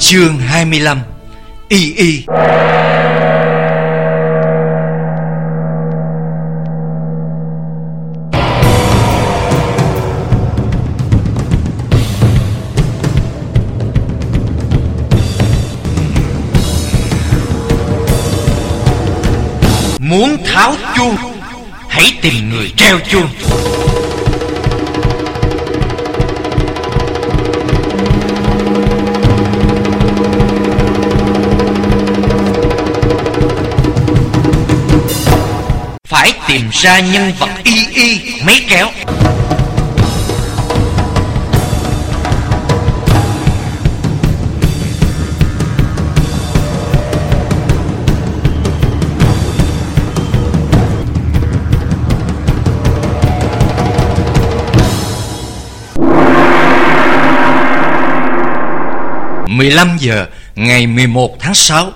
Chương 25. Y Y. Muốn tháo chuông, hãy tìm người treo chuông. Phải tìm ra nhân vật Y Y máy kéo. – 15 giờ ngày 11 tháng 6.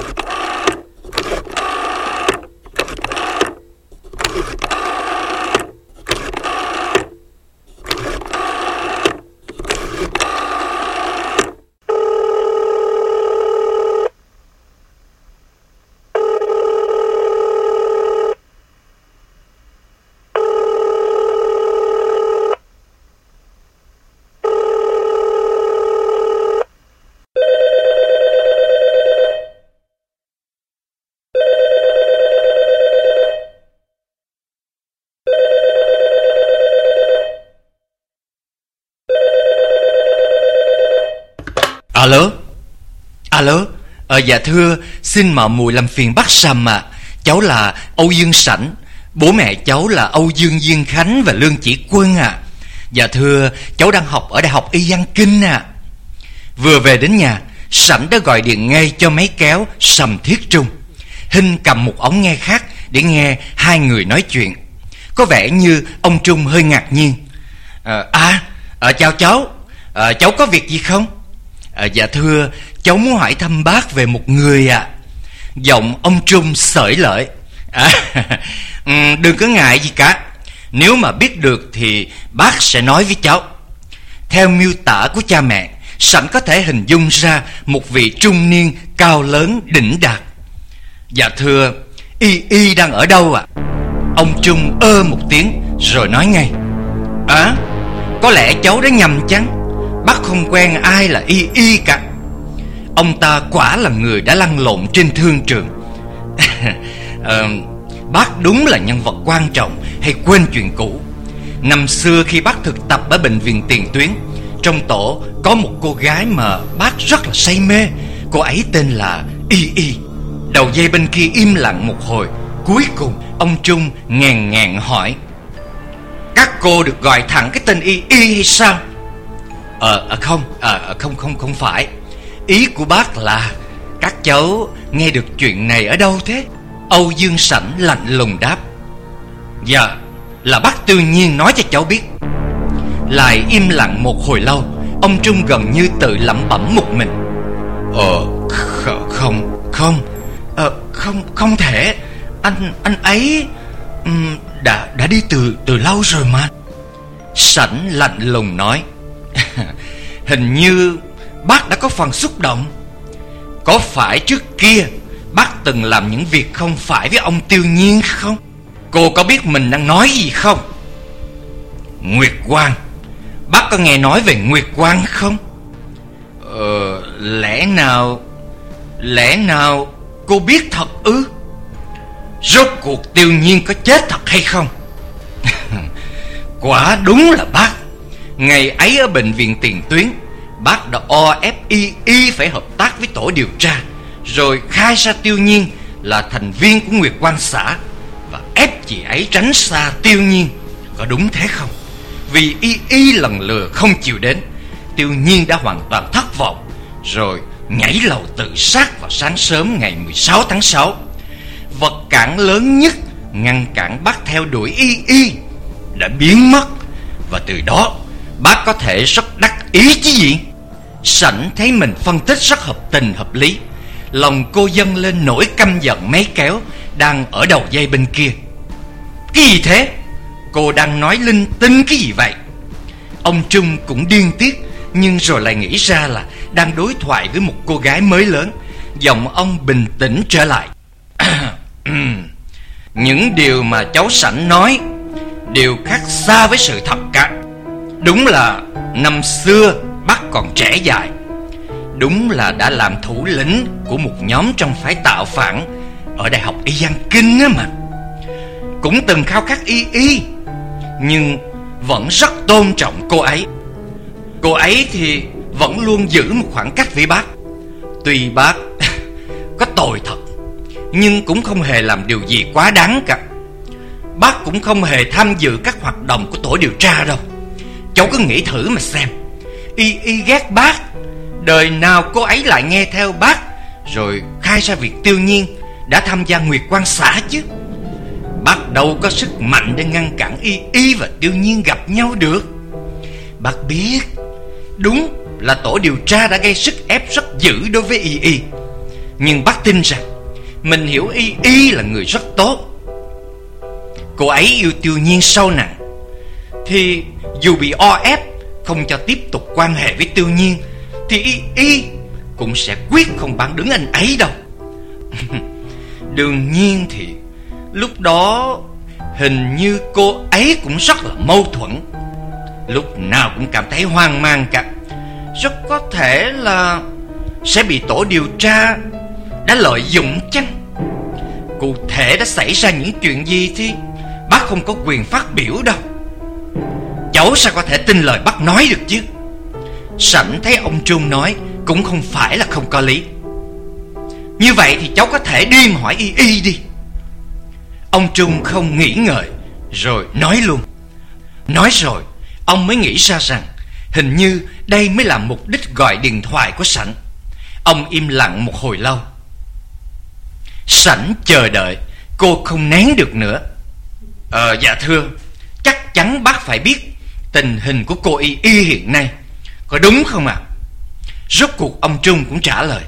Alo. Alo. Dạ thưa, xin mạo muội làm phiền bác Sầm ạ. Cháu là Âu Dương Sảnh. Bố mẹ cháu là Âu Dương Diên Khánh và Lương Chỉ Quân ạ. Dạ thưa, cháu đang học ở Đại học Y Văn Kinh ạ. Vừa về đến nhà, Sảnh đã gọi điện ngay cho máy kéo Sầm Thiết Trung. Hinh cầm một ống nghe khác để nghe hai người nói chuyện. Có vẻ như ông Trung hơi ngạc nhiên. Chào cháu. Cháu có việc gì không? Dạ thưa, cháu muốn hỏi thăm bác về một người ạ. Giọng ông Trung xởi lởi. Đừng có ngại gì cả. Nếu mà biết được thì bác sẽ nói với cháu. Theo miêu tả của cha mẹ, Sảnh có thể hình dung ra một vị trung niên cao lớn đỉnh đạt. Dạ thưa, Y Y đang ở đâu ạ? Ông Trung một tiếng rồi nói ngay. Có lẽ cháu đã nhầm chăng? Bác không quen ai là Y Y cả. Ông ta quả là người đã lăn lộn trên thương trường. Bác đúng là nhân vật quan trọng hay quên chuyện cũ. Năm xưa khi bác thực tập ở bệnh viện Tiền Tuyến, trong tổ có một cô gái mà bác rất là say mê. Cô ấy tên là Y Y. Đầu dây bên kia im lặng một hồi. Cuối cùng ông Trung ngàn ngàn hỏi: các cô được gọi thẳng cái tên Y Y hay sao? Không phải. Ý của bác là các cháu nghe được chuyện này ở đâu thế? Âu Dương Sảnh lạnh lùng đáp. Dạ, là bác tự nhiên nói cho cháu biết. Lại im lặng một hồi lâu, ông Trung gần như tự lẩm bẩm một mình. Không thể. Anh ấy đã đi từ lâu rồi mà. Sảnh lạnh lùng nói. Hình như bác đã có phần xúc động. Có phải trước kia bác từng làm những việc không phải với ông Tiêu Nhiên không? Cô có biết mình đang nói gì không? Nguyệt Quang. Bác có nghe nói về Nguyệt Quang không? Lẽ nào cô biết thật ư? Rốt cuộc Tiêu Nhiên có chết thật hay không? Quả đúng là bác. Ngày ấy ở bệnh viện Tiền Tuyến, bác đã ép Y Y phải hợp tác với tổ điều tra, rồi khai ra Tiêu Nhiên là thành viên của Nguyệt Quang xã và ép chị ấy tránh xa Tiêu Nhiên. Có đúng thế không? Vì Y Y lần lừa không chịu đến, Tiêu Nhiên đã hoàn toàn thất vọng, rồi nhảy lầu tự sát vào sáng sớm ngày 16 tháng 6. Vật cản lớn nhất ngăn cản bác theo đuổi Y Y đã biến mất, và từ đó bác có thể rất đắc ý chứ gì. Sảnh thấy mình phân tích rất hợp tình hợp lý. Lòng cô dâng lên nỗi căm giận máy kéo đang ở đầu dây bên kia. Cái gì thế? Cô đang nói linh tinh cái gì vậy? Ông Trung cũng điên tiết, nhưng rồi lại nghĩ ra là đang đối thoại với một cô gái mới lớn. Giọng ông bình tĩnh trở lại. Những điều mà cháu Sảnh nói đều khác xa với sự thật cả. Đúng là năm xưa bác còn trẻ dại, đúng là đã làm thủ lĩnh của một nhóm trong phái tạo phản ở Đại học Y Giang Kinh á mà. Cũng từng khao khát y, nhưng vẫn rất tôn trọng cô ấy. Cô ấy thì vẫn luôn giữ một khoảng cách với bác. Tuy bác có tội thật, nhưng cũng không hề làm điều gì quá đáng cả. Bác cũng không hề tham dự các hoạt động của tổ điều tra đâu. Cháu cứ nghĩ thử mà xem. Y ghét bác, đời nào cô ấy lại nghe theo bác, rồi khai ra việc Tiêu Nhiên đã tham gia Nguyệt Quang xã chứ. Bác đâu có sức mạnh để ngăn cản Y và Tiêu Nhiên gặp nhau được. Bác biết, đúng là tổ điều tra đã gây sức ép rất dữ đối với Y, nhưng bác tin rằng mình hiểu Y là người rất tốt. Cô ấy yêu Tiêu Nhiên sâu nặng, thì dù bị o ép không cho tiếp tục quan hệ với Tiêu Nhiên, thì Y cũng sẽ quyết không bán đứng anh ấy đâu. Đương nhiên thì lúc đó hình như cô ấy cũng rất là mâu thuẫn, lúc nào cũng cảm thấy hoang mang cả. Rất có thể là sẽ bị tổ điều tra đã lợi dụng chăng? Cụ thể đã xảy ra những chuyện gì thì bác không có quyền phát biểu đâu. Cháu sao có thể tin lời bác nói được chứ? Sảnh thấy ông Trung nói cũng không phải là không có lý. Như vậy thì cháu có thể đi mà hỏi Y đi. Ông Trung không nghĩ ngợi rồi nói luôn. Nói rồi ông mới nghĩ ra rằng hình như đây mới là mục đích gọi điện thoại của Sảnh. Ông im lặng một hồi lâu. Sảnh chờ đợi. Cô không nén được nữa. Dạ thưa, chắc chắn bác phải biết tình hình của cô Y hiện nay, có đúng không ạ? Rốt cuộc ông Trung cũng trả lời.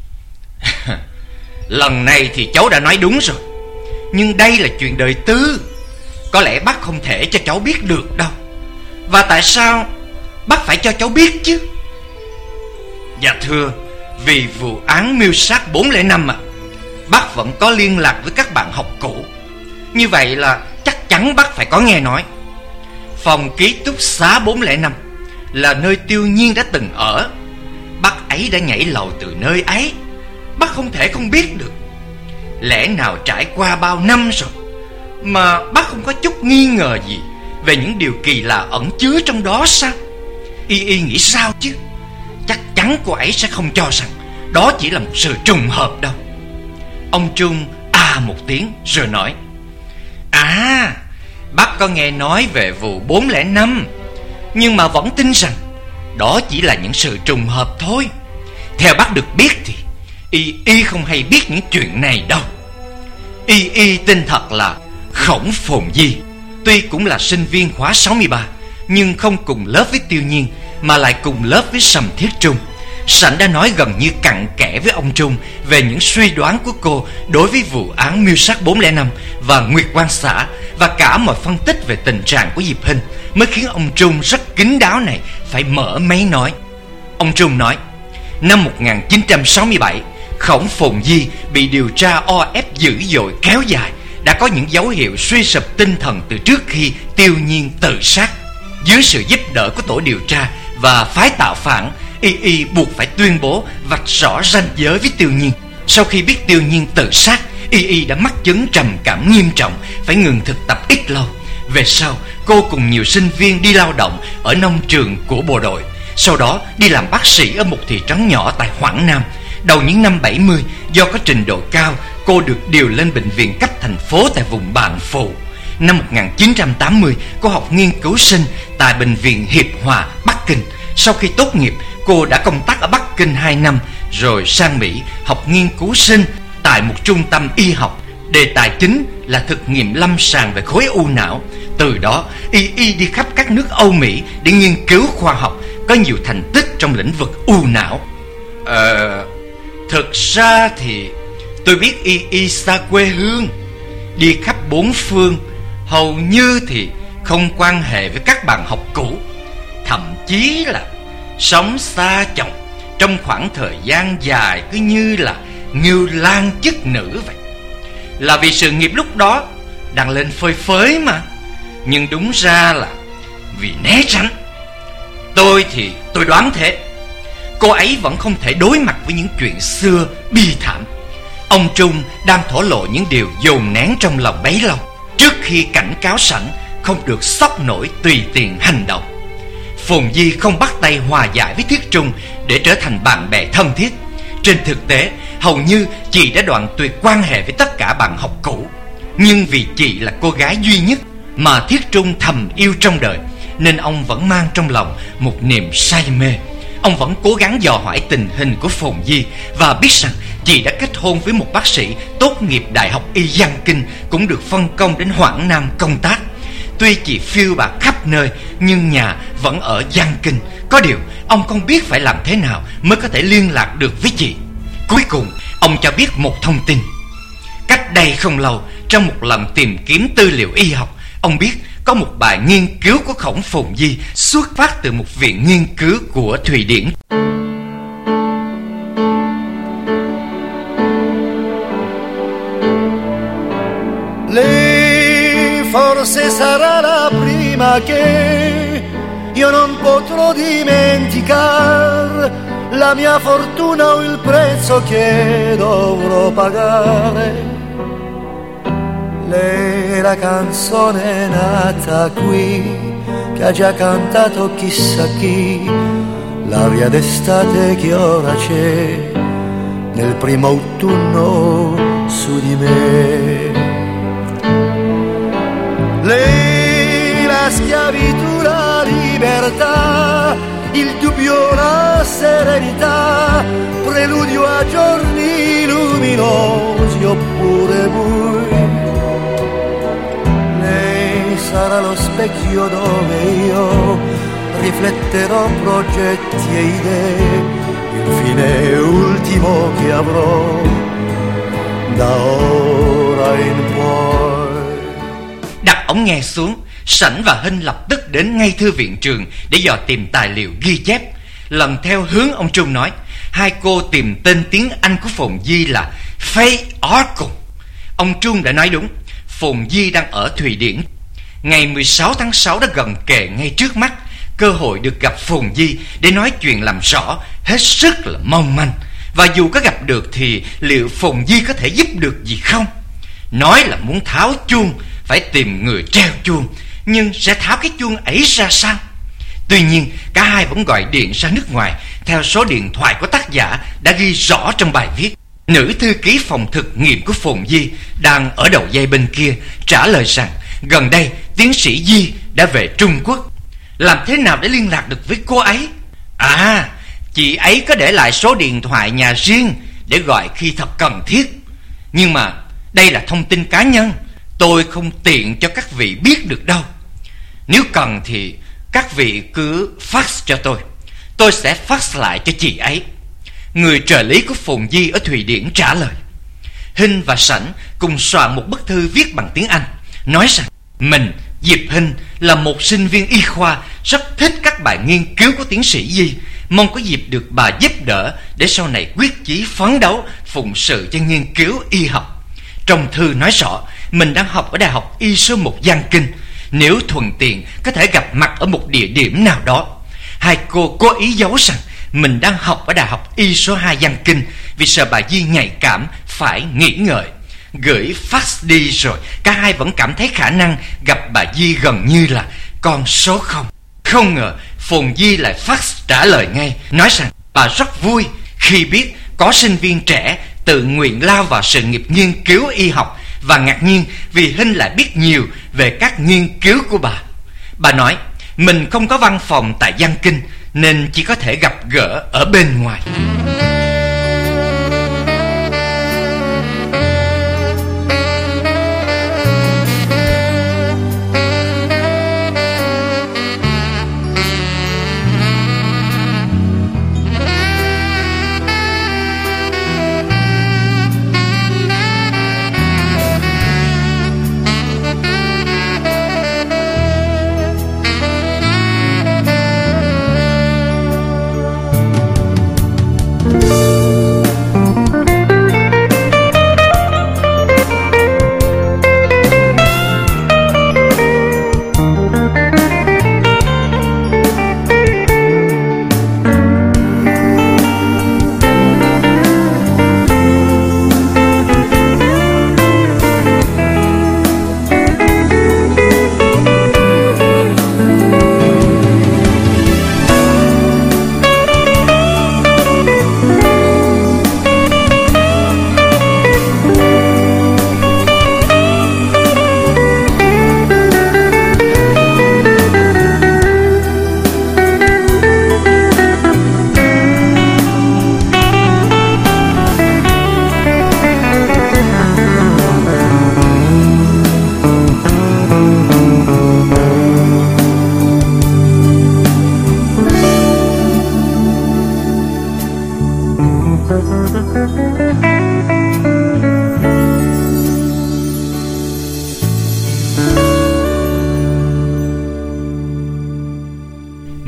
Lần này thì cháu đã nói đúng rồi, nhưng đây là chuyện đời tư, có lẽ bác không thể cho cháu biết được đâu. Và tại sao bác phải cho cháu biết chứ? Dạ thưa, vì vụ án mưu sát 405 ạ. Bác vẫn có liên lạc với các bạn học cũ, như vậy là chắc chắn bác phải có nghe nói. Phòng ký túc xá 405 là nơi Tiêu Nhiên đã từng ở. Bác ấy đã nhảy lầu từ nơi ấy, bác không thể không biết được. Lẽ nào trải qua bao năm rồi mà bác không có chút nghi ngờ gì về những điều kỳ lạ ẩn chứa trong đó sao? Y nghĩ sao chứ? Chắc chắn cô ấy sẽ không cho rằng đó chỉ là một sự trùng hợp đâu. Ông Trung một tiếng rồi nói. Bác có nghe nói về vụ 405, nhưng mà vẫn tin rằng đó chỉ là những sự trùng hợp thôi. Theo bác được biết thì Y không hay biết những chuyện này đâu. Y tên thật là Khổng Phồn Di. Tuy cũng là sinh viên khóa 63, nhưng không cùng lớp với Tiêu Nhiên, mà lại cùng lớp với Sầm Thiết Trung. Sảnh đã nói gần như cặn kẽ với ông Trung về những suy đoán của cô đối với vụ án mưu sát 405 và Nguyệt Quang xã, và cả mọi phân tích về tình trạng của Diệp Hinh, mới khiến ông Trung rất kín đáo này phải mở máy nói. Ông Trung nói, năm 1967, Khổng Phồn Di bị điều tra o ép dữ dội kéo dài, đã có những dấu hiệu suy sụp tinh thần từ trước khi Tiêu Nhiên tự sát. Dưới sự giúp đỡ của tổ điều tra và phái tạo phản, Y buộc phải tuyên bố vạch rõ ranh giới với Tiêu Nhiên. Sau khi biết Tiêu Nhiên tự sát, Y đã mắc chứng trầm cảm nghiêm trọng, phải ngừng thực tập ít lâu. Về sau, cô cùng nhiều sinh viên đi lao động ở nông trường của bộ đội, sau đó đi làm bác sĩ ở một thị trấn nhỏ tại Quảng Nam. Đầu những năm 70, do có trình độ cao, cô được điều lên bệnh viện cấp thành phố tại vùng Bạn Phù. Năm 1980, cô học nghiên cứu sinh tại Bệnh viện Hiệp Hòa, Bắc Kinh. Sau khi tốt nghiệp, cô đã công tác ở Bắc Kinh 2 năm, rồi sang Mỹ học nghiên cứu sinh tại một trung tâm y học. Đề tài chính là thực nghiệm lâm sàng về khối u não. Từ đó, Y đi khắp các nước Âu Mỹ để nghiên cứu khoa học, có nhiều thành tích trong lĩnh vực u não. Thực ra thì tôi biết Y xa quê hương, đi khắp bốn phương, hầu như thì không quan hệ với các bạn học cũ, thậm chí là sống xa chồng, trong khoảng thời gian dài cứ như là ngưu lang chức nữ vậy. Là vì sự nghiệp lúc đó đang lên phơi phới mà. Nhưng đúng ra là vì né tránh. Tôi thì tôi đoán thế. Cô ấy vẫn không thể đối mặt với những chuyện xưa bi thảm. Ông Trung đang thổ lộ những điều dồn nén trong lòng bấy lâu, trước khi cảnh cáo sẵn không được sốc nổi tùy tiện hành động. Phồn Di không bắt tay hòa giải với Thiết Trung để trở thành bạn bè thân thiết. Trên thực tế, hầu như chị đã đoạn tuyệt quan hệ với tất cả bạn học cũ. Nhưng vì chị là cô gái duy nhất mà Thiết Trung thầm yêu trong đời, nên ông vẫn mang trong lòng một niềm say mê. Ông vẫn cố gắng dò hỏi tình hình của Phồn Di và biết rằng chị đã kết hôn với một bác sĩ tốt nghiệp Đại học Y Giang Kinh, cũng được phân công đến Hoảng Nam công tác. Tuy chị phiêu bạt khắp nơi nhưng nhà vẫn ở Giang Kinh. Có điều ông không biết phải làm thế nào mới có thể liên lạc được với chị. Cuối cùng ông cho biết một thông tin. Cách đây không lâu, trong một lần tìm kiếm tư liệu y học, ông biết có một bài nghiên cứu của Khổng Phồn Di xuất phát từ một viện nghiên cứu của Thụy Điển. Lei forse sarà la prima che io non potrò dimenticar, la mia fortuna o il prezzo che dovrò pagare. Lei è la canzone nata qui, che ha già cantato chissà chi, l'aria d'estate che ora c'è nel primo autunno su di me. Lei la schiavitù, la libertà, il dubbio, la serenità, preludio a giorni luminosi oppure bui. Lei sarà lo specchio dove io rifletterò progetti e idee, il fine ultimo che avrò da ora in poi. Đặt ống nghe xuống, Sảnh và Hinh lập tức đến ngay thư viện trường để dò tìm tài liệu ghi chép. Lần theo hướng ông Trung nói, hai cô tìm tên tiếng Anh của Phồn Di là Faye Orcon. Ông Trung đã nói đúng, Phồn Di đang ở Thụy Điển. Ngày 16 tháng 6 đã gần kề ngay trước mắt. Cơ hội được gặp Phồn Di để nói chuyện làm rõ hết sức là mong manh. Và dù có gặp được thì liệu Phồn Di có thể giúp được gì không? Nói là muốn tháo chuông, phải tìm người treo chuông, nhưng sẽ tháo cái chuông ấy ra sao? Tuy nhiên cả hai vẫn gọi điện ra nước ngoài theo số điện thoại của tác giả đã ghi rõ trong bài viết. Nữ thư ký phòng thực nghiệm của Phồn Di đang ở đầu dây bên kia trả lời rằng gần đây tiến sĩ Di đã về Trung Quốc. Làm thế nào để liên lạc được với cô ấy? À, chị ấy có để lại số điện thoại nhà riêng để gọi khi thật cần thiết. Nhưng mà đây là thông tin cá nhân, tôi không tiện cho các vị biết được đâu. Nếu cần thì các vị cứ fax cho tôi sẽ fax lại cho chị ấy. Người trợ lý của Phồn Di ở Thụy Điển trả lời. Hinh và Sảnh cùng soạn một bức thư viết bằng tiếng Anh, nói rằng mình, Diệp Hinh, là một sinh viên y khoa, rất thích các bài nghiên cứu của tiến sĩ Di, mong có dịp được bà giúp đỡ để sau này quyết chí phấn đấu phụng sự cho nghiên cứu y học. Trong thư nói rõ mình đang học ở Đại học Y số 1 Giang Kinh, nếu thuận tiện có thể gặp mặt ở một địa điểm nào đó. Hai cô cố ý giấu rằng mình đang học ở Đại học Y số 2 Giang Kinh vì sợ bà Di nhạy cảm phải nghĩ ngợi. Gửi fax đi rồi, cả hai vẫn cảm thấy khả năng gặp bà Di gần như là con số 0. Không ngờ Phồn Di lại fax trả lời ngay, nói rằng bà rất vui khi biết có sinh viên trẻ tự nguyện lao vào sự nghiệp nghiên cứu y học, và ngạc nhiên vì Hinh lại biết nhiều về các nghiên cứu của bà. Bà nói mình không có văn phòng tại Giang Kinh nên chỉ có thể gặp gỡ ở bên ngoài.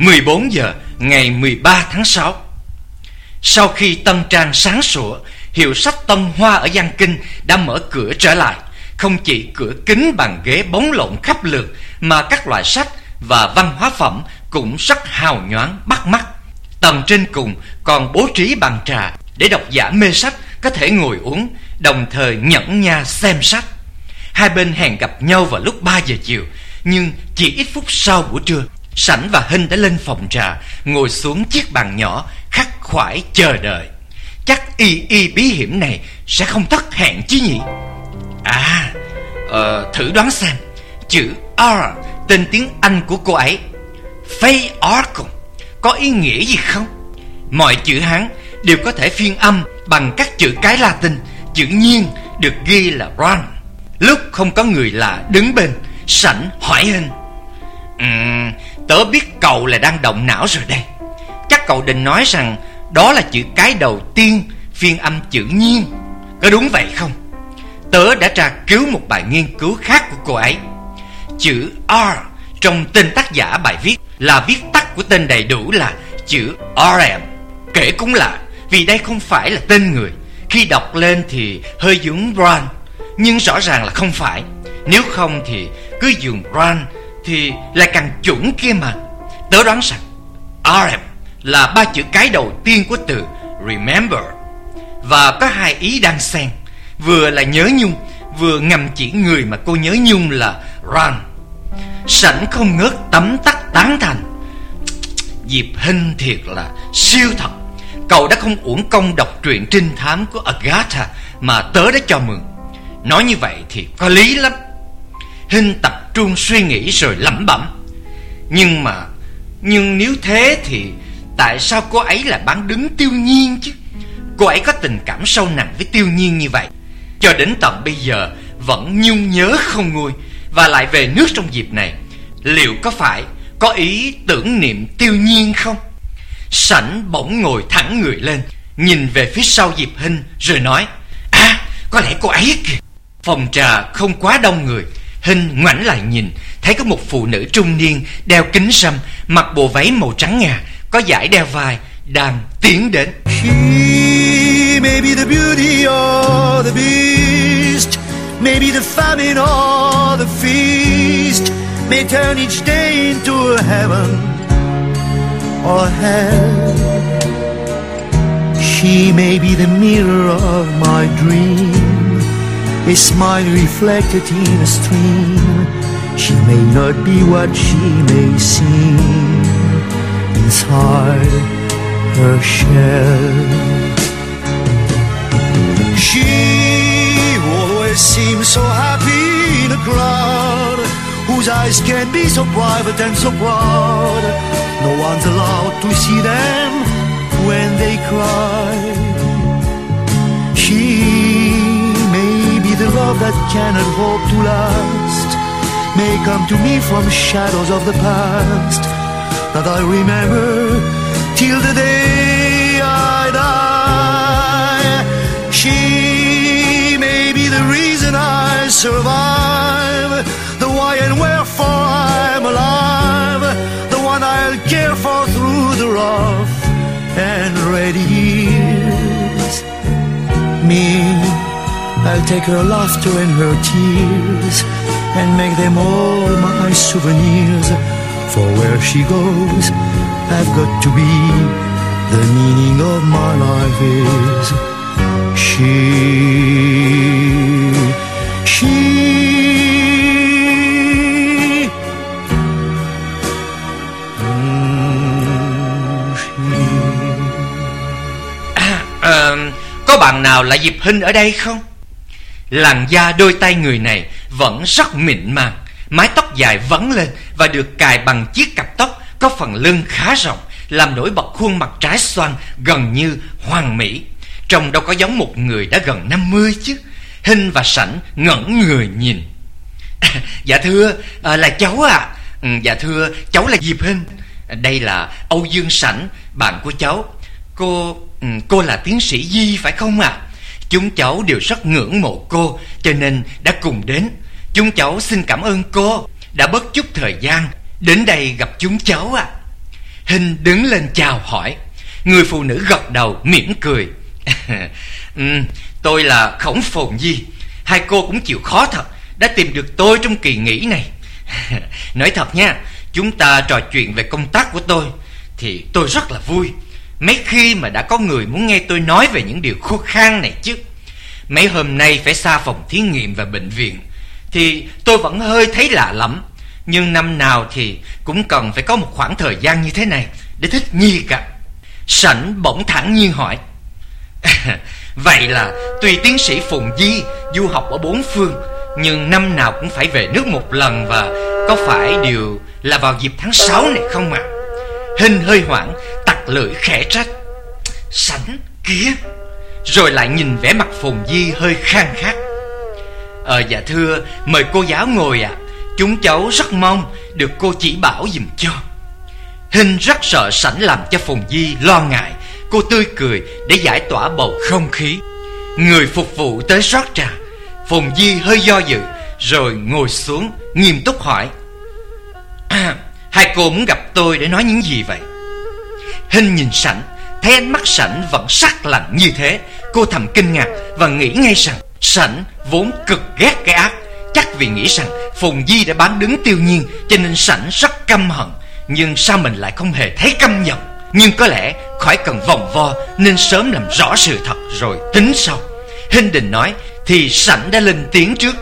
14 giờ ngày 13 tháng 6. Sau khi tân trang sáng sủa, hiệu sách Tân Hoa ở Giang Kinh đã mở cửa trở lại. Không chỉ cửa kính bàn ghế bóng lộn khắp lượt, mà các loại sách và văn hóa phẩm cũng rất hào nhoáng bắt mắt. Tầng trên cùng còn bố trí bàn trà để độc giả mê sách có thể ngồi uống, đồng thời nhẫn nha xem sách. Hai bên hẹn gặp nhau vào lúc 3 giờ chiều, nhưng chỉ ít phút sau buổi trưa, Sảnh và Hinh đã lên phòng trà, ngồi xuống chiếc bàn nhỏ khắc khoải chờ đợi. Chắc y bí hiểm này sẽ không thất hẹn chứ nhỉ? Thử đoán xem, chữ R tên tiếng Anh của cô ấy, Faye Arkham, có ý nghĩa gì không? Mọi chữ Hán đều có thể phiên âm bằng các chữ cái Latin. Chữ nhiên được ghi là Ron. Lúc không có người lạ đứng bên, Sảnh hỏi Hinh: tớ biết cậu là đang động não rồi đây. Chắc cậu định nói rằng đó là chữ cái đầu tiên phiên âm chữ nhiên, có đúng vậy không? Tớ đã tra cứu một bài nghiên cứu khác của cô ấy. Chữ R trong tên tác giả bài viết là viết tắt của tên đầy đủ là chữ RM. Kể cũng lạ, vì đây không phải là tên người. Khi đọc lên thì hơi giống Ron, nhưng rõ ràng là không phải. Nếu không thì cứ dùng Ron thì lại càng chuẩn kia mà. Tớ đoán rằng RM là 3 chữ cái đầu tiên của từ remember, và có hai ý đang xen, vừa là nhớ nhung, vừa ngầm chỉ người mà cô nhớ nhung là Ron. Sảnh không ngớt tấm tắc tán thành: Diệp Hinh thiệt là siêu thật. Cậu đã không uổng công đọc truyện trinh thám của Agatha mà tớ đã cho mượn. Nói như vậy thì có lý lắm. Hinh tập trung suy nghĩ rồi lẩm bẩm: Nhưng nếu thế thì tại sao cô ấy lại bán đứng Tiêu Nhiên chứ? Cô ấy có tình cảm sâu nặng với Tiêu Nhiên như vậy, cho đến tận bây giờ vẫn nhung nhớ không nguôi, và lại về nước trong dịp này. Liệu có phải có ý tưởng niệm Tiêu Nhiên không? Sảnh bỗng ngồi thẳng người lên, nhìn về phía sau Diệp Hinh rồi nói: có lẽ cô ấy kìa. Phòng trà không quá đông người. Hinh ngoảnh lại nhìn, thấy có một phụ nữ trung niên đeo kính râm, mặc bộ váy màu trắng ngà, có dải đeo vai, đang tiến đến. She may be the beauty or the beast, maybe the famine or the feast, may turn each day into a heaven or hell. She may be the mirror of my dream, a smile reflected in a stream. She may not be what she may seem inside her shell. She always seems so happy in a crowd, whose eyes can be so private and so proud. No one's allowed to see them when they cry. She may be the love that cannot hope to last, may come to me from shadows of the past that I remember till the day I die. She may be the reason I survive, the why and wherefore I'm alive, the one I'll care for through the rough and ready years. Me, I'll take her laughter and her tears and make them all my souvenirs. For where she goes, I've got to be. The meaning of my life is she. Có bạn nào là Diệp Hinh ở đây không? Làn da đôi tay người này vẫn rất mịn màng, mái tóc dài vấn lên và được cài bằng chiếc cặp tóc có phần lưng khá rộng, làm nổi bật khuôn mặt trái xoan gần như hoàn mỹ. Trông đâu có giống một người đã gần 50 chứ. Hinh và Sảnh ngẩn người nhìn. Dạ thưa, là cháu ạ. Dạ thưa, cháu là Diệp Hinh. Đây là Âu Dương Sảnh, bạn của cháu. Cô là tiến sĩ Di phải không ạ? Chúng cháu đều rất ngưỡng mộ cô, cho nên đã cùng đến. Chúng cháu xin cảm ơn cô đã bớt chút thời gian đến đây gặp chúng cháu ạ. Hình đứng lên chào hỏi. Người phụ nữ gật đầu mỉm cười. Tôi là Khổng Phồn Di. Hai cô cũng chịu khó thật, đã tìm được tôi trong kỳ nghỉ này. Nói thật nha, chúng ta trò chuyện về công tác của tôi thì tôi rất là vui. Mấy khi mà đã có người muốn nghe tôi nói về những điều khô khan này chứ. Mấy hôm nay phải xa phòng thí nghiệm và bệnh viện thì tôi vẫn hơi thấy lạ lắm. Nhưng năm nào thì cũng cần phải có một khoảng thời gian như thế này để thích nghi cả. Sảnh bỗng thản nhiên hỏi. Vậy là tuy tiến sĩ Phùng Di du học ở bốn phương, nhưng năm nào cũng phải về nước một lần, và có phải điều là vào dịp tháng 6 này không ạ? Hình hơi hoảng, tặc lưỡi khẽ trách. Sảnh kia. Rồi lại nhìn vẻ mặt Phùng Di hơi khan khát. Dạ thưa, mời cô giáo ngồi ạ. Chúng cháu rất mong được cô chỉ bảo giùm cho. Hình rất sợ Sảnh làm cho Phùng Di lo ngại. Cô tươi cười để giải tỏa bầu không khí. Người phục vụ tới rót trà. Phùng Di hơi do dự rồi ngồi xuống nghiêm túc hỏi. Hai cô muốn gặp tôi để nói những gì vậy? Hình nhìn Sảnh, thấy ánh mắt Sảnh vẫn sắc lạnh như thế. Cô thầm kinh ngạc và nghĩ ngay rằng Sảnh vốn cực ghét cái ác. Chắc vì nghĩ rằng Phùng Di đã bán đứng Tiêu Nhiên, cho nên Sảnh rất căm hận. Nhưng sao mình lại không hề thấy căm giận? Nhưng có lẽ khỏi cần vòng vo, nên sớm làm rõ sự thật rồi tính sau. Hình định nói thì Sảnh đã lên tiếng trước.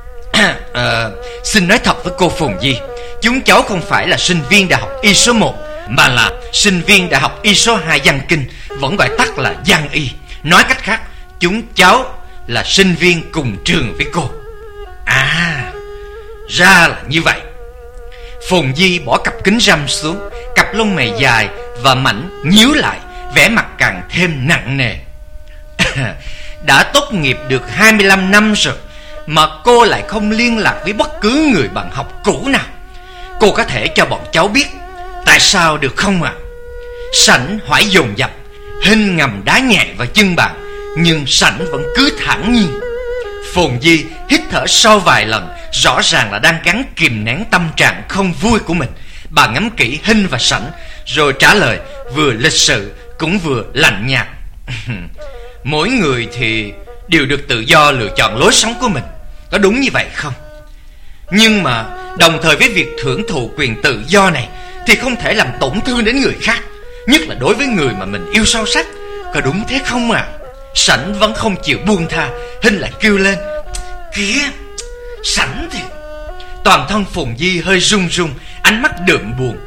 Xin nói thật với cô Phùng Di, chúng cháu không phải là sinh viên đại học Y số 1, mà là sinh viên đại học Y số 2 Giang Kinh, vẫn gọi tắt là Giang Y. Nói cách khác, chúng cháu là sinh viên cùng trường với cô. À, ra là như vậy. Phùng Di bỏ cặp kính râm xuống, cặp lông mày dài và mảnh nhíu lại, vẻ mặt càng thêm nặng nề. Đã tốt nghiệp được 25 năm rồi mà cô lại không liên lạc với bất cứ người bạn học cũ nào. Cô có thể cho bọn cháu biết tại sao được không ạ? Sảnh hỏi dồn dập. Hình ngầm đá nhẹ vào chân bạn, nhưng Sảnh vẫn cứ thản nhiên. Phồn Di hít thở sâu vài lần, rõ ràng là đang gắng kìm nén tâm trạng không vui của mình. Bà ngắm kỹ Hình và Sảnh rồi trả lời vừa lịch sự cũng vừa lạnh nhạt. Mỗi người thì đều được tự do lựa chọn lối sống của mình, có đúng như vậy không? Nhưng mà đồng thời với việc hưởng thụ quyền tự do này thì không thể làm tổn thương đến người khác, nhất là đối với người mà mình yêu sâu sắc, có đúng thế không ạ? Sảnh vẫn không chịu buông tha. Hình lại kêu lên. Kìa, Sảnh thì... Toàn thân Phùng Di hơi run run, ánh mắt đượm buồn.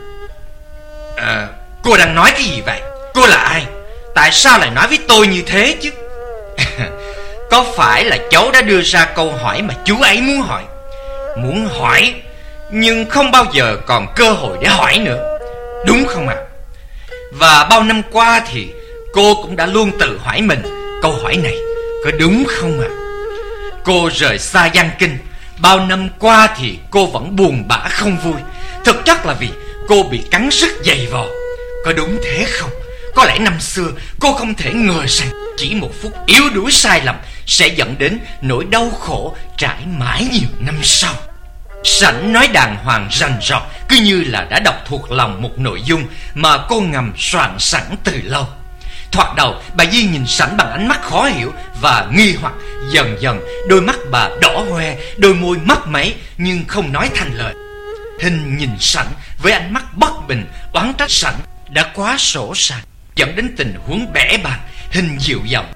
Cô đang nói cái gì vậy? Cô là ai? Tại sao lại nói với tôi như thế chứ? Có phải là cháu đã đưa ra câu hỏi mà chú ấy muốn hỏi? Muốn hỏi, nhưng không bao giờ còn cơ hội để hỏi nữa, đúng không ạ? Và bao năm qua thì cô cũng đã luôn tự hỏi mình câu hỏi này, có đúng không ạ? Cô rời xa Giang Kinh, bao năm qua thì cô vẫn buồn bã không vui. Thực chất là vì cô bị cắn rứt dày vò, có đúng thế không? Có lẽ năm xưa cô không thể ngờ rằng chỉ một phút yếu đuối sai lầm sẽ dẫn đến nỗi đau khổ trải mãi nhiều năm sau. Sảnh nói đàng hoàng rành rọt, cứ như là đã đọc thuộc lòng một nội dung mà cô ngầm soạn sẵn từ lâu. Thoạt đầu bà Di nhìn Sảnh bằng ánh mắt khó hiểu và nghi hoặc. Dần dần đôi mắt bà đỏ hoe, đôi môi mấp máy nhưng không nói thành lời. Hình nhìn Sảnh với ánh mắt bất bình, oán trách Sảnh đã quá sỗ sàng, dẫn đến tình huống bẽ bàng. Hình dịu giọng.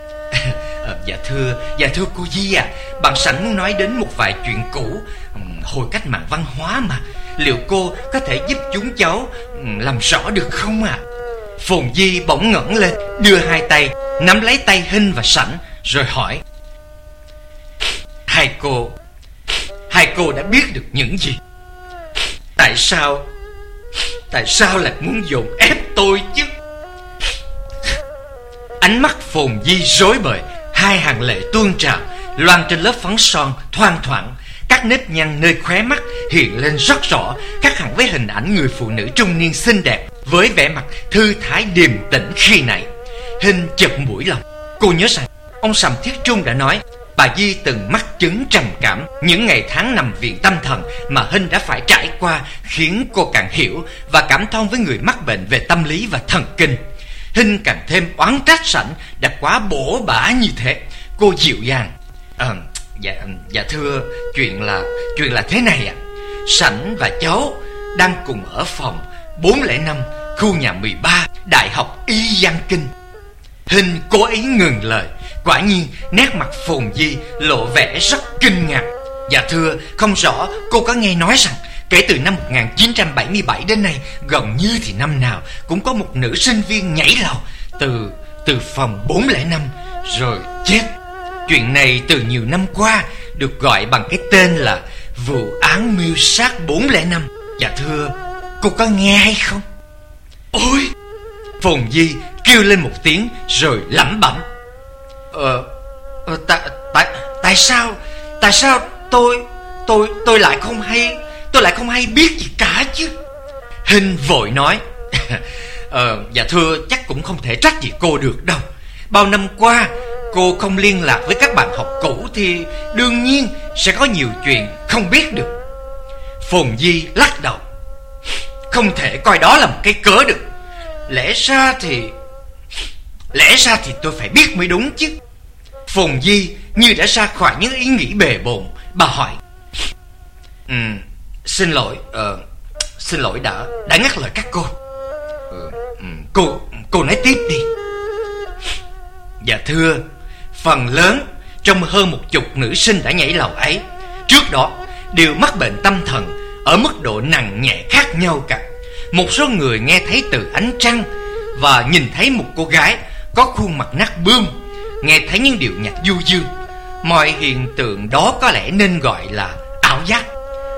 Dạ thưa cô Di à, bạn Sảnh muốn nói đến một vài chuyện cũ hồi cách mạng văn hóa mà. Liệu cô có thể giúp chúng cháu làm rõ được không ạ? Phồn Di bỗng ngẩng lên, đưa hai tay nắm lấy tay Hình và Sảnh rồi hỏi. Hai cô đã biết được những gì? Tại sao lại muốn dồn ép tôi chứ? Ánh mắt Phồn Di rối bời, hai hàng lệ tuôn trào, loang trên lớp phấn son thoang thoảng. Các nếp nhăn nơi khóe mắt hiện lên rất rõ, khác hẳn với hình ảnh người phụ nữ trung niên xinh đẹp với vẻ mặt thư thái điềm tĩnh khi nãy. Hình chợt mũi lòng. Cô nhớ rằng ông Sầm Thiết Trung đã nói Bà Di từng mắc chứng trầm cảm. Những ngày tháng nằm viện tâm thần mà Hinh đã phải trải qua khiến cô càng hiểu và cảm thông với người mắc bệnh về tâm lý và thần kinh. Hinh càng thêm oán trách Sảnh đã quá bổ bả như thế. Cô dịu dàng: Dạ thưa, chuyện là thế này ạ. Sảnh và cháu đang cùng ở phòng 405, khu nhà 13, Đại học Y Văn Kinh. Hinh cố ý ngừng lời. Quả nhiên nét mặt Phồn Di lộ vẻ rất kinh ngạc. Dạ thưa, không rõ cô có nghe nói rằng kể từ năm 1977 đến nay, gần như thì năm nào cũng có một nữ sinh viên nhảy lầu từ phòng 405 rồi chết. Chuyện này từ nhiều năm qua được gọi bằng cái tên là vụ án mưu sát 405. Dạ thưa, cô có nghe hay không? Ôi! Phồn Di kêu lên một tiếng rồi lẩm bẩm: Tại sao tôi lại không hay biết gì cả chứ? Hinh vội nói: Dạ thưa, chắc cũng không thể trách gì cô được đâu. Bao năm qua cô không liên lạc với các bạn học cũ thì đương nhiên sẽ có nhiều chuyện không biết được. Phồn Di lắc đầu: Không thể coi đó là một cái cớ được. Lẽ ra thì tôi phải biết mới đúng chứ. Phồn Di như đã ra khỏi những ý nghĩ bề bộn. Bà hỏi: Xin lỗi đã ngắt lời các cô. Cô nói tiếp đi. Dạ thưa, phần lớn trong hơn 10 nữ sinh đã nhảy lầu ấy trước đó đều mắc bệnh tâm thần ở mức độ nặng nhẹ khác nhau cả. Một số người nghe thấy từ ánh trăng và nhìn thấy một cô gái có khuôn mặt nát bươm, nghe thấy những điệu nhạc du dương. Mọi hiện tượng đó có lẽ nên gọi là ảo giác.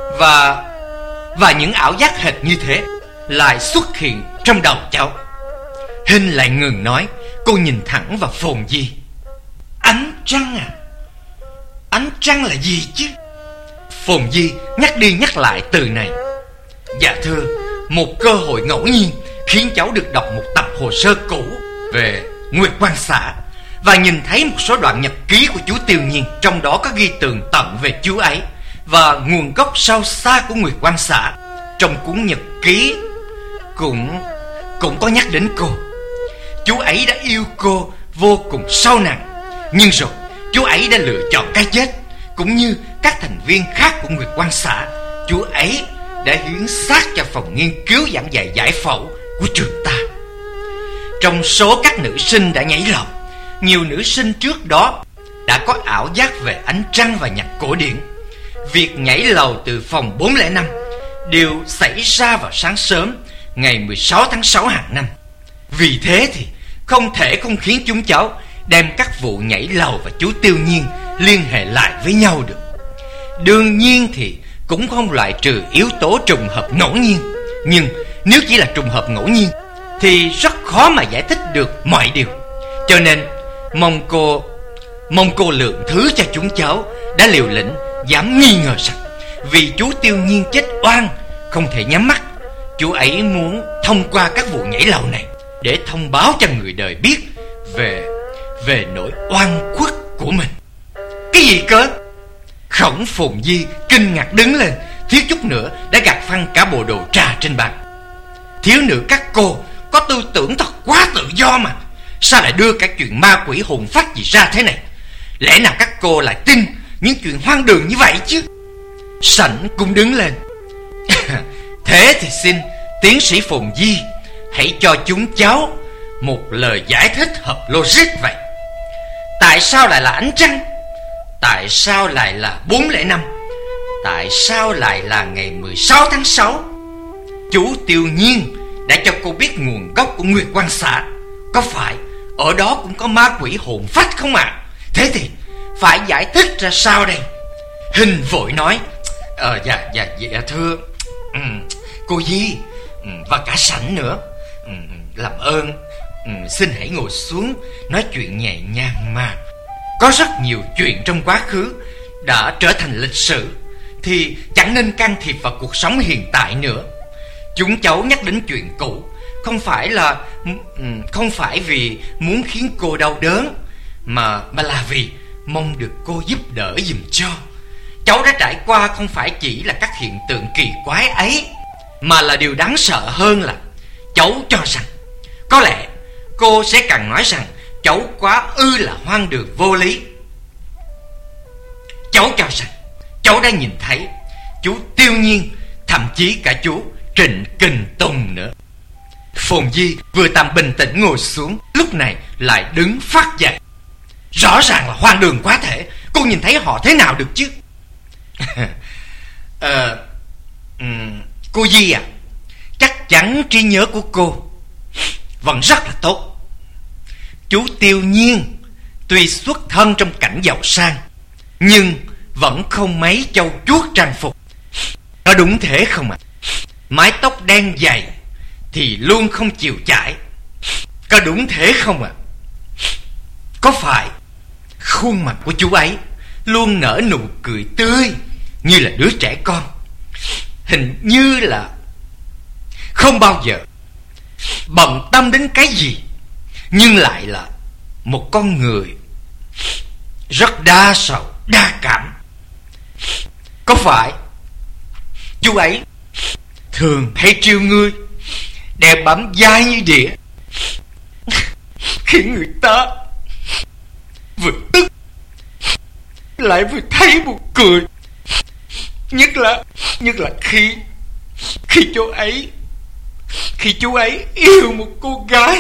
Và những ảo giác hệt như thế lại xuất hiện trong đầu cháu. Hinh lại ngừng nói. Cô nhìn thẳng vào Phồn Di: Ánh trăng à? Ánh trăng là gì chứ? Phồn Di nhắc đi nhắc lại từ này. Dạ thưa, một cơ hội ngẫu nhiên khiến cháu được đọc một tập hồ sơ cũ về Nguyệt Quang xã và nhìn thấy một số đoạn nhật ký của chú Tiêu Nhiên. Trong đó có ghi tường tận về chú ấy và nguồn gốc sâu xa của Nguyệt Quang xã. Trong cuốn nhật ký cũng có nhắc đến cô. Chú ấy đã yêu cô vô cùng sâu nặng, nhưng rồi chú ấy đã lựa chọn cái chết. Cũng như các thành viên khác của Nguyệt Quang xã, chú ấy đã hiến xác cho phòng nghiên cứu giảng dạy giải phẫu của trường ta. Trong số các nữ sinh đã nhảy lầu, nhiều nữ sinh trước đó đã có ảo giác về ánh trăng và nhạc cổ điển. Việc nhảy lầu từ phòng 405 đều xảy ra vào sáng sớm ngày 16 tháng 6 hàng năm. Vì thế thì không thể không khiến chúng cháu đem các vụ nhảy lầu và chú Tiêu Nhiên liên hệ lại với nhau được. Đương nhiên thì cũng không loại trừ yếu tố trùng hợp ngẫu nhiên. Nhưng nếu chỉ là trùng hợp ngẫu nhiên thì rất khó mà giải thích được mọi điều. Cho nên mong cô lượng thứ cho chúng cháu đã liều lĩnh dám nghi ngờ rằng vì chú Tiêu Nhiên chết oan không thể nhắm mắt, chú ấy muốn thông qua các vụ nhảy lầu này để thông báo cho người đời biết về nỗi oan khuất của mình. Cái gì cơ? Khổng Phồn Di kinh ngạc đứng lên, thiếu chút nữa đã gạt phăng cả bộ đồ trà trên bàn. Thiếu nữ các cô có tư tưởng thật quá tự do mà. Sao lại đưa cả chuyện ma quỷ hồn phách gì ra thế này? Lẽ nào các cô lại tin những chuyện hoang đường như vậy chứ? Sảnh cũng đứng lên. Thế thì xin tiến sĩ Phồn Di hãy cho chúng cháu một lời giải thích hợp logic vậy. Tại sao lại là ánh trăng? Tại sao lại là 405? Tại sao lại là ngày 16 tháng 6? Chú Tiêu Nhiên đã cho cô biết nguồn gốc của Nguyệt Quang xã. Có phải ở đó cũng có ma quỷ hồn phách không ạ? Thế thì phải giải thích ra sao đây? Hình vội nói: Dạ thưa cô Di và cả Sảnh nữa, làm ơn xin hãy ngồi xuống nói chuyện nhẹ nhàng mà. Có rất nhiều chuyện trong quá khứ đã trở thành lịch sử thì chẳng nên can thiệp vào cuộc sống hiện tại nữa. Chúng cháu nhắc đến chuyện cũ không phải vì muốn khiến cô đau đớn, mà là vì mong được cô giúp đỡ giùm cho. Cháu đã trải qua không phải chỉ là các hiện tượng kỳ quái ấy, mà là điều đáng sợ hơn là cháu cho rằng có lẽ cô sẽ càng nói rằng cháu quá ư là hoang đường vô lý. Cháu cho rằng cháu đã nhìn thấy chú Tiêu Nhiên, thậm chí cả chú Trịnh Kình Tùng nữa. Phồn Di vừa tạm bình tĩnh ngồi xuống, lúc này lại đứng phát dậy. Rõ ràng là hoang đường quá thể. Cô nhìn thấy họ thế nào được chứ? Cô Di à, chắc chắn trí nhớ của cô vẫn rất là tốt. Chú Tiêu Nhiên tuy xuất thân trong cảnh giàu sang, nhưng vẫn không mấy châu chuốt trang phục. Có đúng thế không ạ? Mái tóc đen dày thì luôn không chịu chải. Có đúng thế không ạ? Có phải khuôn mặt của chú ấy luôn nở nụ cười tươi như là đứa trẻ con, hình như là không bao giờ bận tâm đến cái gì, nhưng lại là một con người rất đa sầu đa cảm. Có phải chú ấy thường hay trêu ngươi, đẹp bẩm dai như đĩa, khiến người ta vừa tức lại vừa thấy buồn cười, nhất là khi chú ấy yêu một cô gái.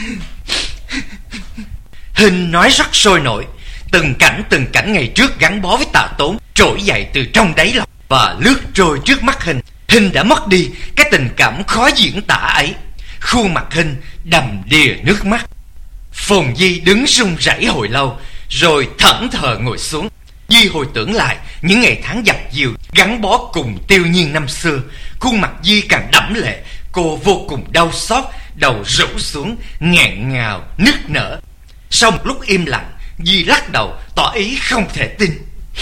Hình nói rất sôi nổi, từng cảnh ngày trước gắn bó với Tạ Tốn trỗi dậy từ trong đáy lòng và lướt trôi trước mắt Hình. Hình đã mất đi cái tình cảm khó diễn tả ấy. Khuôn mặt Hình đầm đìa nước mắt. Phồn Di đứng run rẩy hồi lâu, rồi thẫn thờ ngồi xuống. Di hồi tưởng lại những ngày tháng dập dìu gắn bó cùng Tiêu Nhiên năm xưa. Khuôn mặt Di càng đẫm lệ. Cô vô cùng đau xót, đầu rũ xuống, nghẹn ngào nức nở. Sau một lúc im lặng, Di lắc đầu tỏ ý không thể tin.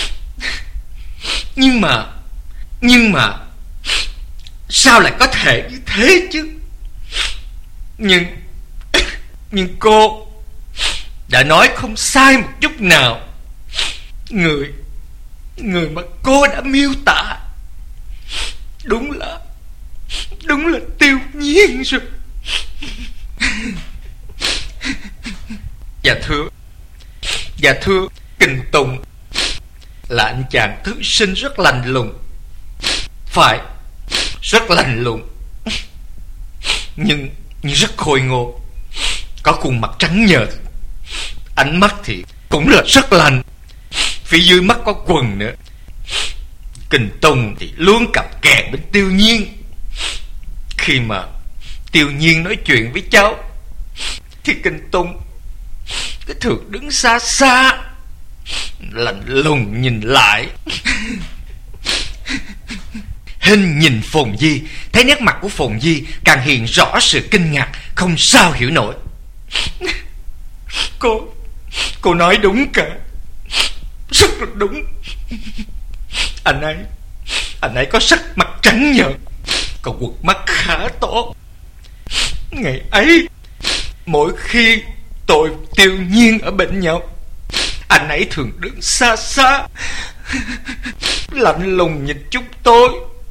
Nhưng mà sao lại có thể như thế chứ? Nhưng cô đã nói không sai một chút nào. Người mà cô đã miêu tả đúng là Tiêu Nhiên rồi. Dạ thưa Kình Tùng là anh chàng thư sinh rất lạnh lùng. Phải, rất lạnh lùng, nhưng rất khôi ngô, có khuôn mặt trắng nhợt, ánh mắt thì cũng là rất lạnh, phía dưới mắt có quần nữa. Kình Tùng thì luôn cặp kè bên Tiêu Nhiên. Khi mà Tiêu Nhiên nói chuyện với cháu thì Kình Tùng cứ thường đứng xa xa, lạnh lùng nhìn lại. Hình nhìn Phồn Di, thấy nét mặt của Phồn Di càng hiện rõ sự kinh ngạc, không sao hiểu nổi. Cô nói đúng cả, rất là đúng. Anh ấy có sắc mặt trắng nhợt, còn quầng mắt khá to. Ngày ấy mỗi khi tôi Tiêu Nhiên ở bên nhau, anh ấy thường đứng xa xa, lạnh lùng nhìn chúng tôi.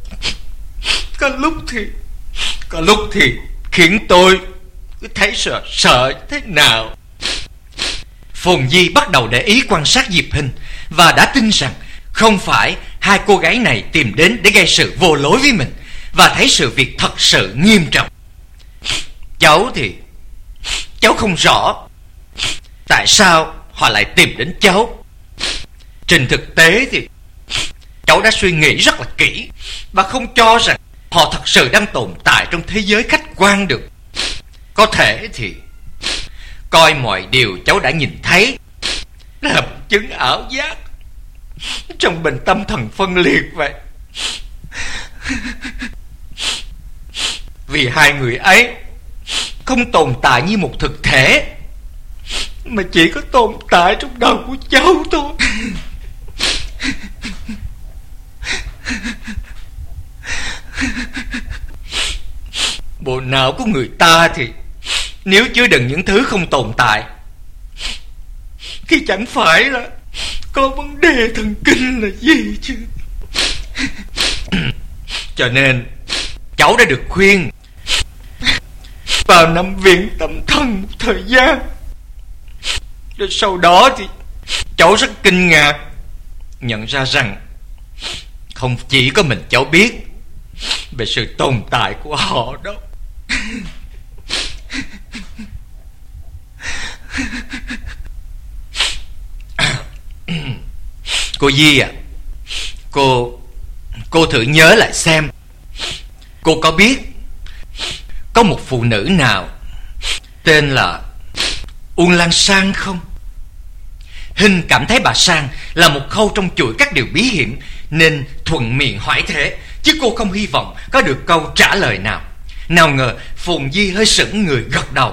Có lúc thì khiến tôi cứ thấy sợ thế nào. Phồn Di bắt đầu để ý quan sát Diệp Hình và đã tin rằng không phải hai cô gái này tìm đến để gây sự vô lối với mình, và thấy sự việc thật sự nghiêm trọng. Cháu không rõ tại sao họ lại tìm đến cháu. Trên thực tế thì cháu đã suy nghĩ rất là kỹ và không cho rằng họ thật sự đang tồn tại trong thế giới khách quan được. Có thể thì coi mọi điều cháu đã nhìn thấy là một chứng ảo giác trong bệnh tâm thần phân liệt vậy. Vì hai người ấy không tồn tại như một thực thể, mà chỉ có tồn tại trong đầu của cháu thôi. Bộ não của người ta thì nếu chứa đựng những thứ không tồn tại thì chẳng phải là có vấn đề thần kinh là gì chứ. Cho nên cháu đã được khuyên vào nằm viện tâm thần một thời gian. Rồi sau đó thì cháu rất kinh ngạc nhận ra rằng không chỉ có mình cháu biết về sự tồn tại của họ đâu. Cô Di à, cô thử nhớ lại xem, cô có biết có một phụ nữ nào tên là Uông Lan Sang không? Hình cảm thấy bà Sang là một khâu trong chuỗi các điều bí hiểm nên thuận miệng hỏi thế, chứ cô không hy vọng có được câu trả lời nào. Nào ngờ Phùng Di hơi sững người gật đầu.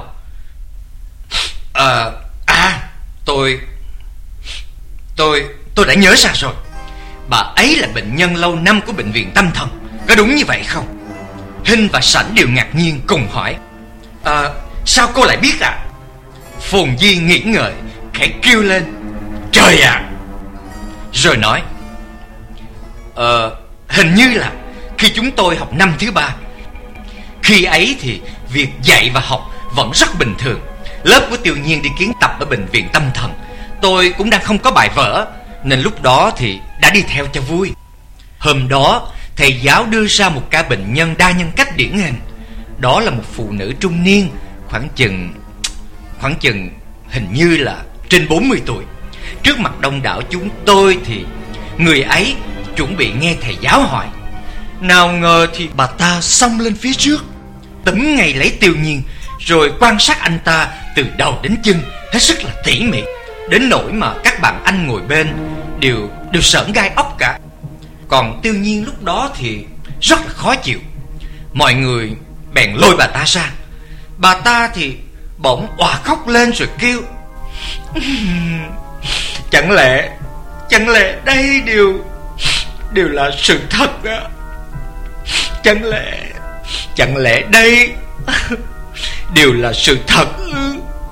Tôi đã nhớ ra rồi. Bà ấy là bệnh nhân lâu năm của bệnh viện tâm thần, có đúng như vậy không? Hinh và Sảnh đều ngạc nhiên cùng hỏi. Sao cô lại biết ạ? Phùng Di nghĩ ngợi khẽ kêu lên, trời ạ! Rồi nói, hình như là khi chúng tôi học năm thứ 3. Khi ấy thì việc dạy và học vẫn rất bình thường. Lớp của Tiêu Nhiên đi kiến tập ở bệnh viện tâm thần. Tôi cũng đang không có bài vở, nên lúc đó thì đã đi theo cho vui. Hôm đó thầy giáo đưa ra một ca bệnh nhân đa nhân cách điển hình. Đó là một phụ nữ trung niên, khoảng chừng hình như là trên 40 tuổi. Trước mặt đông đảo chúng tôi thì người ấy chuẩn bị nghe thầy giáo hỏi. Nào ngờ thì bà ta xông lên phía trước, túm ngay lấy Tiêu Nhiên, rồi quan sát anh ta từ đầu đến chân hết sức là tỉ mỉ, đến nỗi mà các bạn anh ngồi bên đều sởn gai ốc cả. Còn Tiêu Nhiên lúc đó thì rất là khó chịu. Mọi người bèn lôi bà ta ra. Bà ta thì bỗng òa khóc lên rồi kêu, Chẳng lẽ đây đều là sự thật á? Chẳng lẽ đây đều là sự thật ư?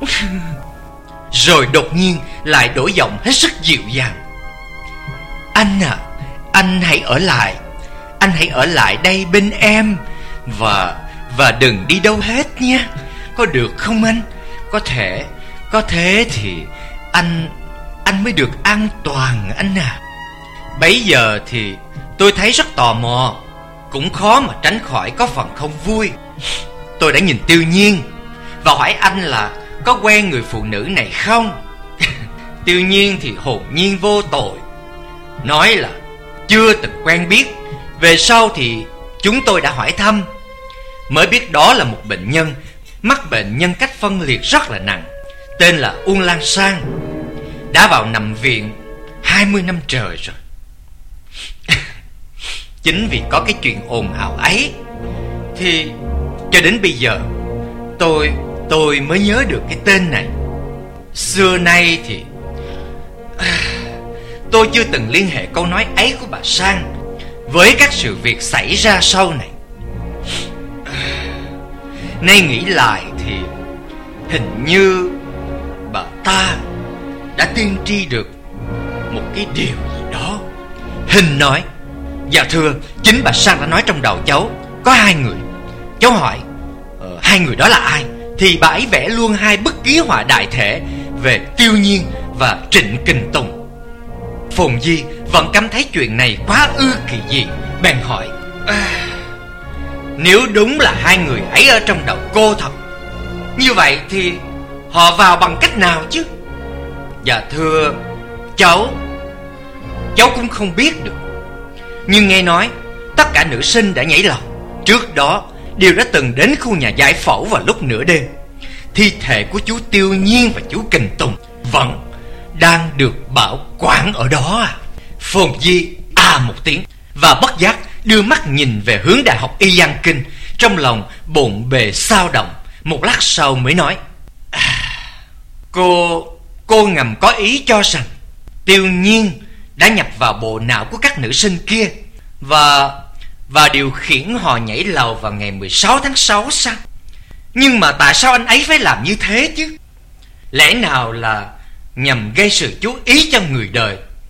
Rồi đột nhiên lại đổi giọng hết sức dịu dàng. Anh à, anh hãy ở lại đây bên em, và đừng đi đâu hết nha, có được không anh? Có thế thì anh mới được an toàn anh à. Bấy giờ thì tôi thấy rất tò mò, cũng khó mà tránh khỏi có phần không vui. Tôi đã nhìn Tiêu Nhiên và hỏi anh là có quen người phụ nữ này không. Tiêu Nhiên thì hồn nhiên vô tội, nói là chưa từng quen biết. Về sau thì chúng tôi đã hỏi thăm, mới biết đó là một bệnh nhân mắc bệnh nhân cách phân liệt rất là nặng, tên là Uông Lan Sang, đã vào nằm viện 20 năm trời rồi. Chính vì có cái chuyện ồn ào ấy thì cho đến bây giờ tôi mới nhớ được cái tên này. Xưa nay thì tôi chưa từng liên hệ câu nói ấy của bà Sang với các sự việc xảy ra sau này. Nay nghĩ lại thì hình như bà ta đã tiên tri được một cái điều gì đó. Hình nói, dạ thưa, chính bà Sang đã nói trong đầu cháu có 2 người. Cháu hỏi 2 người đó là ai, thì bà ấy vẽ luôn 2 bức ký họa đại thể về Tiêu Nhiên và Trịnh Kình Tùng. Phùng Di vẫn cảm thấy chuyện này quá ư kỳ dị, bèn hỏi, nếu đúng là 2 người ấy ở trong đầu cô thật, như vậy thì họ vào bằng cách nào chứ? Dạ thưa, cháu cũng không biết được. Nhưng nghe nói tất cả nữ sinh đã nhảy lầu trước đó đều đã từng đến khu nhà giải phẫu vào lúc nửa đêm. Thi thể của chú Tiêu Nhiên và chú Kình Tùng vẫn đang được bảo quản ở đó à. Phùng Di một tiếng và bất giác đưa mắt nhìn về hướng Đại học Y Giang Kinh, trong lòng bộn bề xao động. Một lát sau mới nói, Cô ngầm có ý cho rằng Tiêu Nhiên đã nhập vào bộ não của các nữ sinh kia và điều khiển họ nhảy lầu vào ngày 16 tháng 6 sao? Nhưng mà tại sao anh ấy phải làm như thế chứ? Lẽ nào là nhằm gây sự chú ý cho người đời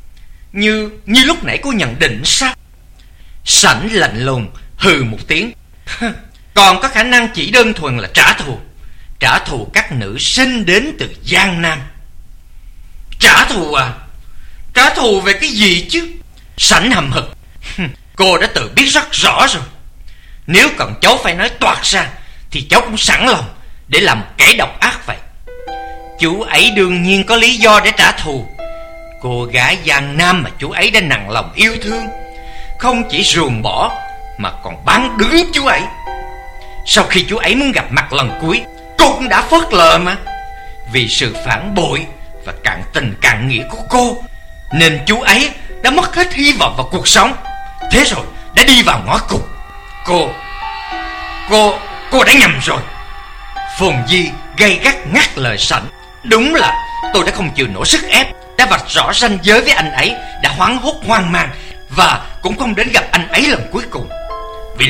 Như lúc nãy cô nhận định sao? Sảnh lạnh lùng hừ một tiếng. Còn có khả năng chỉ đơn thuần là trả thù. Trả thù các nữ sinh đến từ Giang Nam. Trả thù à? Trả thù về cái gì chứ? Sảnh hầm hực. Cô đã tự biết rất rõ rồi. Nếu còn cháu phải nói toạc ra thì cháu cũng sẵn lòng để làm kẻ độc ác vậy. Chú ấy đương nhiên có lý do để trả thù. Cô gái Giang Nam mà chú ấy đã nặng lòng yêu thương, không chỉ ruồng bỏ mà còn bán đứng chú ấy. Sau khi chú ấy muốn gặp mặt lần cuối, cô cũng đã phớt lờ mà. Vì sự phản bội và cạn tình cạn nghĩa của cô nên chú ấy đã mất hết hy vọng vào cuộc sống. Thế rồi đã đi vào ngõ cụt. Cô đã nhầm rồi. Phồn Di gay gắt ngắt lời Sảnh. Đúng là tôi đã không chịu nổi sức ép, đã vạch rõ ranh giới với anh ấy, đã hoảng hốt hoang mang và cũng không đến gặp anh ấy lần cuối cùng. Vì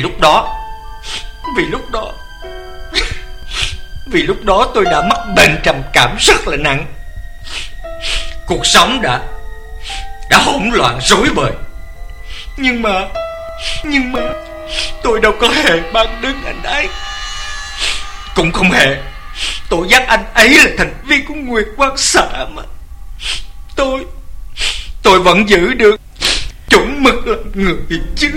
lúc đó tôi đã mắc bệnh trầm cảm rất là nặng. Cuộc sống đã hỗn loạn rối bời. Nhưng mà tôi đâu có hề bán đứng anh ấy, cũng không hề tội giác anh ấy là thành viên của Nguyệt Quang xã mà. Tôi vẫn giữ được chuẩn mực làm người chứ.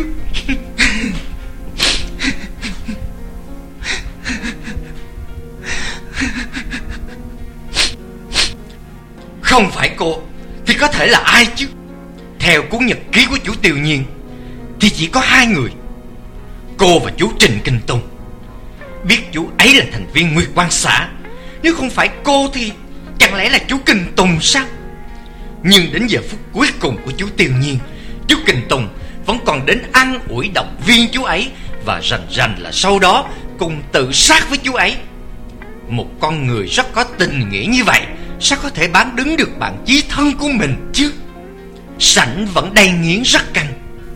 Không phải cô thì có thể là ai chứ? Theo cuốn nhật ký của chú Tiêu Nhiên thì chỉ có hai người: cô và chú Trình Kinh Tùng. Biết chú ấy là thành viên Nguyệt Quang xã, nếu không phải cô thì chẳng lẽ là chú Kinh Tùng sao? Nhưng đến giờ phút cuối cùng của chú Tiêu Nhiên, chú Kinh Tùng vẫn còn đến an ủi động viên chú ấy, và rành là sau đó cùng tự sát với chú ấy. Một con người rất có tình nghĩa như vậy sao có thể bán đứng được bạn chí thân của mình chứ? Sảnh vẫn đay nghiến rất căng.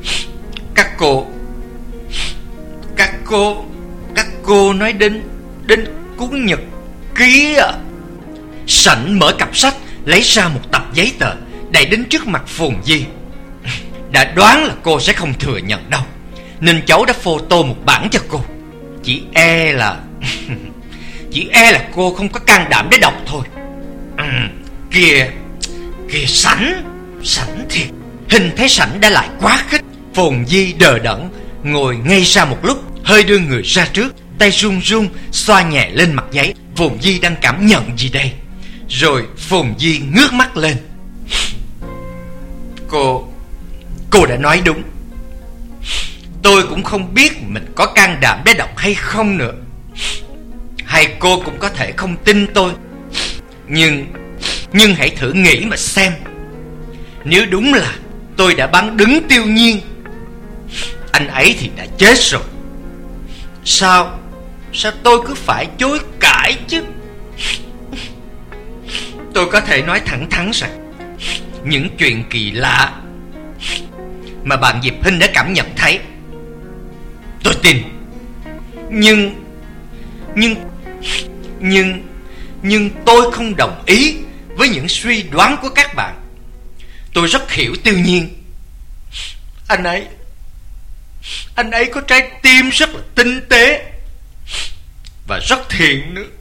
Các cô nói đến cuốn nhật ký à? Sảnh mở cặp sách, lấy ra một tập giấy tờ, đẩy đến trước mặt Phồn Di. Đã đoán là cô sẽ không thừa nhận đâu, nên cháu đã photo một bản cho cô. Chỉ e là cô không có can đảm để đọc thôi. Kìa Sảnh thiệt. Hình thấy Sảnh đã lại quá khích. Phồn Di đờ đẫn ngồi ngay ra một lúc, hơi đưa người ra trước, tay run run xoa nhẹ lên mặt giấy. Phồn Di đang cảm nhận gì đây? Rồi Phồn Di ngước mắt lên. Cô đã nói đúng. Tôi cũng không biết mình có can đảm để đọc hay không nữa. Hay cô cũng có thể không tin tôi. Nhưng hãy thử nghĩ mà xem. Nếu đúng là tôi đã bán đứng Tiêu Nhiên, anh ấy thì đã chết rồi. Sao tôi cứ phải chối cãi chứ? Tôi có thể nói thẳng thắn rằng những chuyện kỳ lạ mà bạn Diệp Hinh đã cảm nhận thấy, tôi tin. Nhưng tôi không đồng ý với những suy đoán của các bạn. Tôi rất hiểu Tiêu Nhiên. Anh ấy có trái tim rất là tinh tế và rất thiện nữa.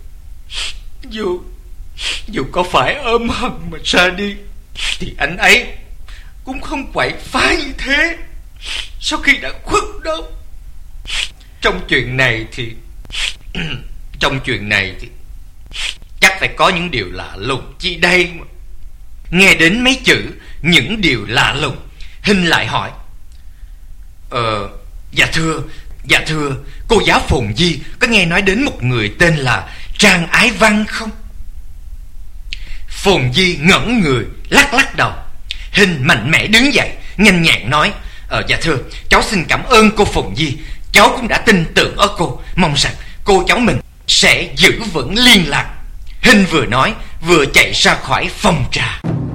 Dù có phải ôm hận mà ra đi thì anh ấy cũng không quậy phá như thế sau khi đã khuất đâu. Trong chuyện này thì chắc phải có những điều lạ lùng chi đây mà. Nghe đến mấy chữ những điều lạ lùng, Hinh lại hỏi: Dạ thưa, cô giáo Phồn Di có nghe nói đến một người tên là Trang Ái Văn không? Phồn Di ngẩn người, lắc đầu. Hinh mạnh mẽ đứng dậy, nhanh nhẹn nói: Dạ thưa, cháu xin cảm ơn cô Phồn Di. Cháu cũng đã tin tưởng ở cô, mong rằng cô cháu mình sẽ giữ vững liên lạc. Hinh vừa nói vừa chạy ra khỏi phòng trà.